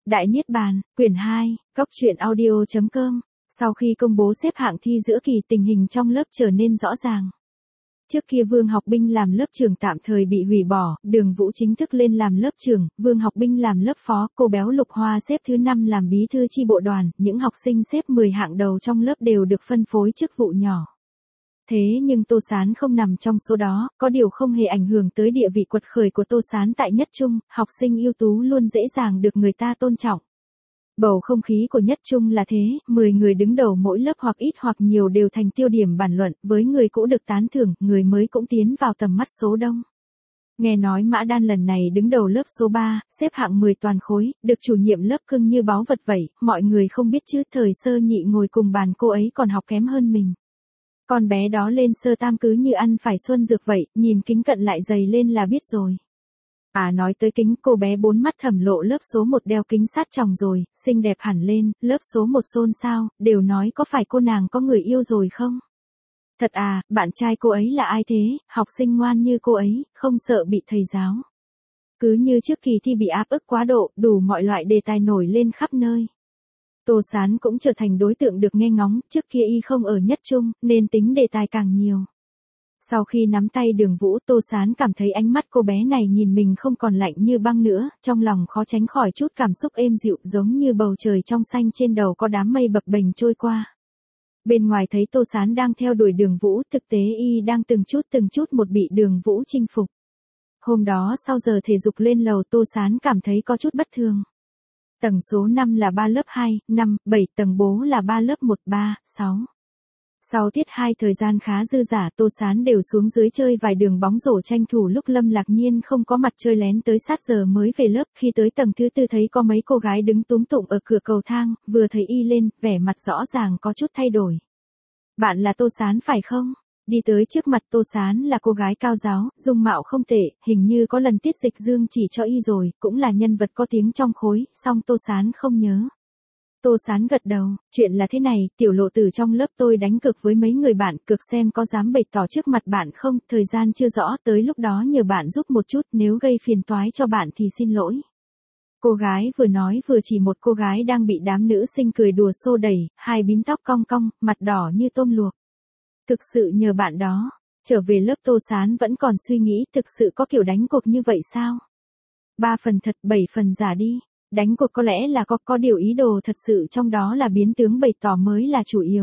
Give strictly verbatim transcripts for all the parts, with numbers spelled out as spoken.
Đại Niết Bàn, quyển hai, Cốc truyện audio chấm com. Sau khi công bố xếp hạng thi giữa kỳ, tình hình trong lớp trở nên rõ ràng. Trước kia Vương Học Binh làm lớp trưởng tạm thời bị hủy bỏ, Đường Vũ chính thức lên làm lớp trưởng, Vương Học Binh làm lớp phó, cô béo Lục Hoa xếp thứ năm làm bí thư chi bộ đoàn, những học sinh xếp mười hạng đầu trong lớp đều được phân phối chức vụ nhỏ. Thế nhưng Tô Sán không nằm trong số đó, có điều không hề ảnh hưởng tới địa vị quật khởi của Tô Sán tại Nhất Trung, học sinh ưu tú luôn dễ dàng được người ta tôn trọng. Bầu không khí của Nhất Trung là thế, mười người đứng đầu mỗi lớp hoặc ít hoặc nhiều đều thành tiêu điểm bàn luận, với người cũ được tán thưởng, người mới cũng tiến vào tầm mắt số đông. Nghe nói Mã Đan lần này đứng đầu lớp số ba, xếp hạng mười toàn khối, được chủ nhiệm lớp cưng như báu vật vậy, mọi người không biết chứ, thời sơ nhị ngồi cùng bàn cô ấy còn học kém hơn mình. Con bé đó lên sơ tam cứ như ăn phải xuân dược vậy, nhìn kính cận lại dày lên là biết rồi. À nói tới kính, cô bé bốn mắt Thẩm Lộ lớp số một đeo kính sát tròng rồi, xinh đẹp hẳn lên, lớp số một xôn xao, đều nói có phải cô nàng có người yêu rồi không? Thật à, bạn trai cô ấy là ai thế, học sinh ngoan như cô ấy, không sợ bị thầy giáo. Cứ như trước kỳ thi bị áp ức quá độ, đủ mọi loại đề tài nổi lên khắp nơi. Tô Sán cũng trở thành đối tượng được nghe ngóng, trước kia y không ở Nhất Trung, nên tính đề tài càng nhiều. Sau khi nắm tay Đường Vũ, Tô Sán cảm thấy ánh mắt cô bé này nhìn mình không còn lạnh như băng nữa, trong lòng khó tránh khỏi chút cảm xúc êm dịu giống như bầu trời trong xanh trên đầu có đám mây bập bềnh trôi qua. Bên ngoài thấy Tô Sán đang theo đuổi Đường Vũ, thực tế y đang từng chút từng chút một bị Đường Vũ chinh phục. Hôm đó sau giờ thể dục lên lầu, Tô Sán cảm thấy có chút bất thường. Tầng số năm là ba lớp hai, năm, bảy, tầng bố là ba lớp một, ba, sáu. Sau tiết hai thời gian khá dư dả, Tô Sán đều xuống dưới chơi vài đường bóng rổ tranh thủ lúc Lâm Lạc Nhiên không có mặt chơi lén tới sát giờ mới về lớp. Khi tới tầng thứ tư thấy có mấy cô gái đứng túm tụm ở cửa cầu thang, vừa thấy y lên, vẻ mặt rõ ràng có chút thay đổi. Bạn là Tô Sán phải không? Đi tới trước mặt Tô Sán là cô gái cao giáo, dung mạo không tệ, hình như có lần Tiết Dịch Dương chỉ cho y rồi, cũng là nhân vật có tiếng trong khối, song Tô Sán không nhớ. Tô Sán gật đầu, chuyện là thế này, tiểu Lộ từ trong lớp tôi đánh cược với mấy người bạn, cược xem có dám bày tỏ trước mặt bạn không, thời gian chưa rõ, tới lúc đó nhờ bạn giúp một chút, nếu gây phiền toái cho bạn thì xin lỗi. Cô gái vừa nói vừa chỉ một cô gái đang bị đám nữ sinh cười đùa xô đẩy, hai bím tóc cong cong, mặt đỏ như tôm luộc. Thực sự nhờ bạn đó. Trở về lớp Tô Sán vẫn còn suy nghĩ, thực sự có kiểu đánh cuộc như vậy sao? Ba phần thật, bảy phần giả đi. Đánh cuộc có lẽ là có có điều ý đồ thật sự trong đó là biến tướng bày tỏ mới là chủ yếu.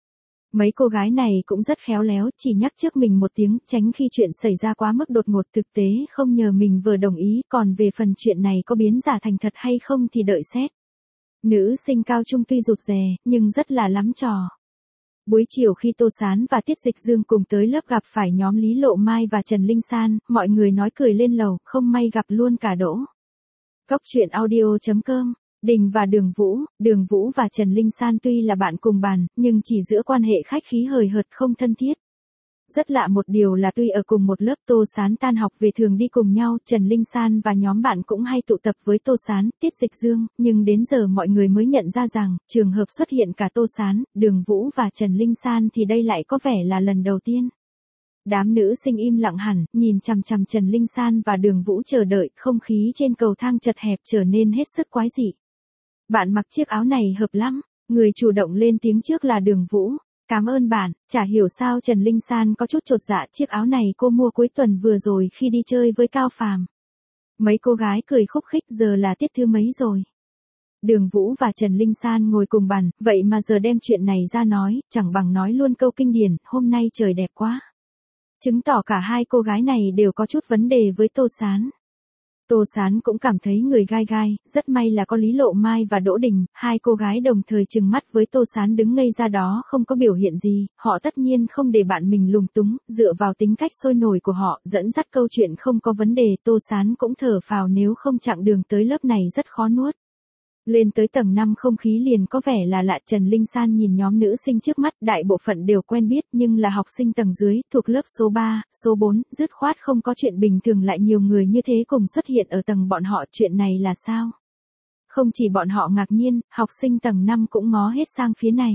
Mấy cô gái này cũng rất khéo léo, chỉ nhắc trước mình một tiếng, tránh khi chuyện xảy ra quá mức đột ngột, thực tế không nhờ mình vừa đồng ý, còn về phần chuyện này có biến giả thành thật hay không thì đợi xét. Nữ sinh cao trung tuy rụt rè, nhưng rất là lắm trò. Buổi chiều khi Tô Sán và Tiết Dịch Dương cùng tới lớp gặp phải nhóm Lý Lộ Mai và Trần Linh San, mọi người nói cười lên lầu, không may gặp luôn cả Đỗ. Cốc truyện audio chấm com. Đình và Đường Vũ, Đường Vũ và Trần Linh San tuy là bạn cùng bàn, nhưng chỉ giữa quan hệ khách khí hời hợt không thân thiết. Rất lạ một điều là tuy ở cùng một lớp, Tô Sán tan học về thường đi cùng nhau, Trần Linh San và nhóm bạn cũng hay tụ tập với Tô Sán, Tiết Dịch Dương, nhưng đến giờ mọi người mới nhận ra rằng, trường hợp xuất hiện cả Tô Sán, Đường Vũ và Trần Linh San thì đây lại có vẻ là lần đầu tiên. Đám nữ sinh im lặng hẳn, nhìn chằm chằm Trần Linh San và Đường Vũ chờ đợi, không khí trên cầu thang chật hẹp trở nên hết sức quái dị. Bạn mặc chiếc áo này hợp lắm, người chủ động lên tiếng trước là Đường Vũ. Cảm ơn bạn, chả hiểu sao Trần Linh San có chút chột dạ, chiếc áo này cô mua cuối tuần vừa rồi khi đi chơi với Cao Phàm. Mấy cô gái cười khúc khích, giờ là tiết thứ mấy rồi. Đường Vũ và Trần Linh San ngồi cùng bàn, vậy mà giờ đem chuyện này ra nói, chẳng bằng nói luôn câu kinh điển, hôm nay trời đẹp quá. Chứng tỏ cả hai cô gái này đều có chút vấn đề với Tô Sán. Tô Sán cũng cảm thấy người gai gai, rất may là có Lý Lộ Mai và Đỗ Đình, hai cô gái đồng thời trừng mắt với Tô Sán đứng ngây ra đó không có biểu hiện gì, họ tất nhiên không để bạn mình lúng túng, dựa vào tính cách sôi nổi của họ, dẫn dắt câu chuyện không có vấn đề, Tô Sán cũng thở phào nếu không chặng đường tới lớp này rất khó nuốt. Lên tới tầng năm không khí liền có vẻ là lạ, Trần Linh San nhìn nhóm nữ sinh trước mắt, đại bộ phận đều quen biết nhưng là học sinh tầng dưới, thuộc lớp số ba, số bốn, dứt khoát không có chuyện bình thường lại nhiều người như thế cùng xuất hiện ở tầng bọn họ, chuyện này là sao? Không chỉ bọn họ ngạc nhiên, học sinh tầng năm cũng ngó hết sang phía này.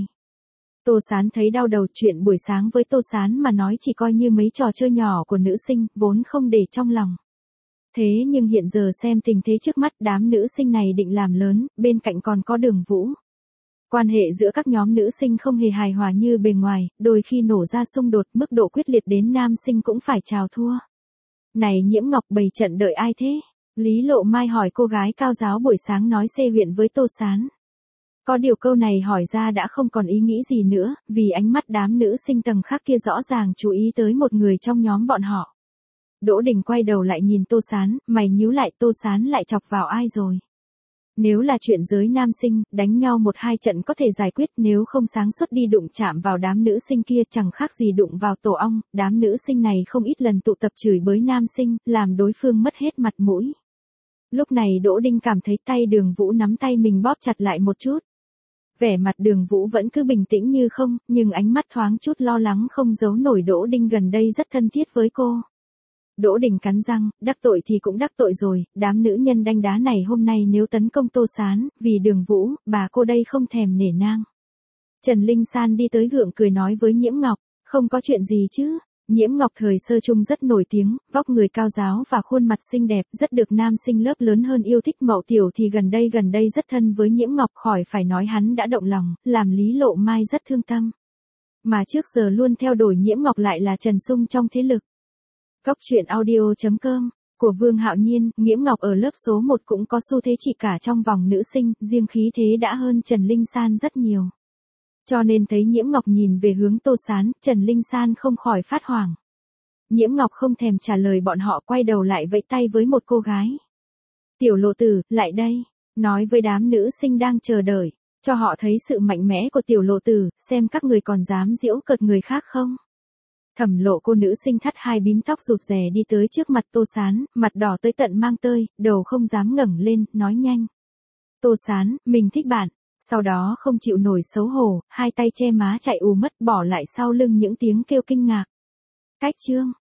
Tô Sán thấy đau đầu, chuyện buổi sáng với Tô Sán mà nói chỉ coi như mấy trò chơi nhỏ của nữ sinh, vốn không để trong lòng. Thế nhưng hiện giờ xem tình thế trước mắt, đám nữ sinh này định làm lớn, bên cạnh còn có Đường Vũ. Quan hệ giữa các nhóm nữ sinh không hề hài hòa như bề ngoài, đôi khi nổ ra xung đột, mức độ quyết liệt đến nam sinh cũng phải chào thua. Này Nhiễm Ngọc, bày trận đợi ai thế? Lý Lộ Mai hỏi cô gái cao giáo buổi sáng nói xê huyện với Tô Sán. Có điều câu này hỏi ra đã không còn ý nghĩ gì nữa, vì ánh mắt đám nữ sinh tầng khác kia rõ ràng chú ý tới một người trong nhóm bọn họ. Đỗ Đình quay đầu lại nhìn Tô Sán, mày nhíu lại, Tô Sán lại chọc vào ai rồi? Nếu là chuyện giới nam sinh, đánh nhau một hai trận có thể giải quyết, nếu không sáng suốt đi đụng chạm vào đám nữ sinh kia chẳng khác gì đụng vào tổ ong, đám nữ sinh này không ít lần tụ tập chửi bới nam sinh, làm đối phương mất hết mặt mũi. Lúc này Đỗ Đinh cảm thấy tay Đường Vũ nắm tay mình bóp chặt lại một chút. Vẻ mặt Đường Vũ vẫn cứ bình tĩnh như không, nhưng ánh mắt thoáng chút lo lắng không giấu nổi. Đỗ Đinh gần đây rất thân thiết với cô. Đỗ Đình cắn răng, đắc tội thì cũng đắc tội rồi, đám nữ nhân đanh đá này hôm nay nếu tấn công Tô Sán, vì Đường Vũ, bà cô đây không thèm nể nang. Trần Linh San đi tới gượng cười nói với Nhiễm Ngọc, không có chuyện gì chứ. Nhiễm Ngọc thời sơ chung rất nổi tiếng, vóc người cao giáo và khuôn mặt xinh đẹp, rất được nam sinh lớp lớn hơn yêu thích. Mậu Tiểu thì gần đây gần đây rất thân với Nhiễm Ngọc, khỏi phải nói hắn đã động lòng, làm Lý Lộ Mai rất thương tâm. Mà trước giờ luôn theo đuổi Nhiễm Ngọc lại là Trần Sung trong thế lực. Góc truyện audio chấm com của Vương Hạo Nhiên, Nhiễm Ngọc ở lớp số một cũng có xu thế chỉ cả trong vòng nữ sinh, riêng khí thế đã hơn Trần Linh San rất nhiều. Cho nên thấy Nhiễm Ngọc nhìn về hướng Tô Sán, Trần Linh San không khỏi phát hoảng. Nhiễm Ngọc không thèm trả lời bọn họ, quay đầu lại vẫy tay với một cô gái. Tiểu Lộ Tử, lại đây, nói với đám nữ sinh đang chờ đợi, cho họ thấy sự mạnh mẽ của Tiểu Lộ Tử, xem các người còn dám giễu cợt người khác không. Thẩm Lộ, cô nữ sinh thắt hai bím tóc rụt rè đi tới trước mặt Tô Sán, mặt đỏ tới tận mang tơi, đầu không dám ngẩng lên, nói nhanh. Tô Sán, mình thích bạn. Sau đó không chịu nổi xấu hổ, hai tay che má chạy ù mất, bỏ lại sau lưng những tiếng kêu kinh ngạc. Cách chương.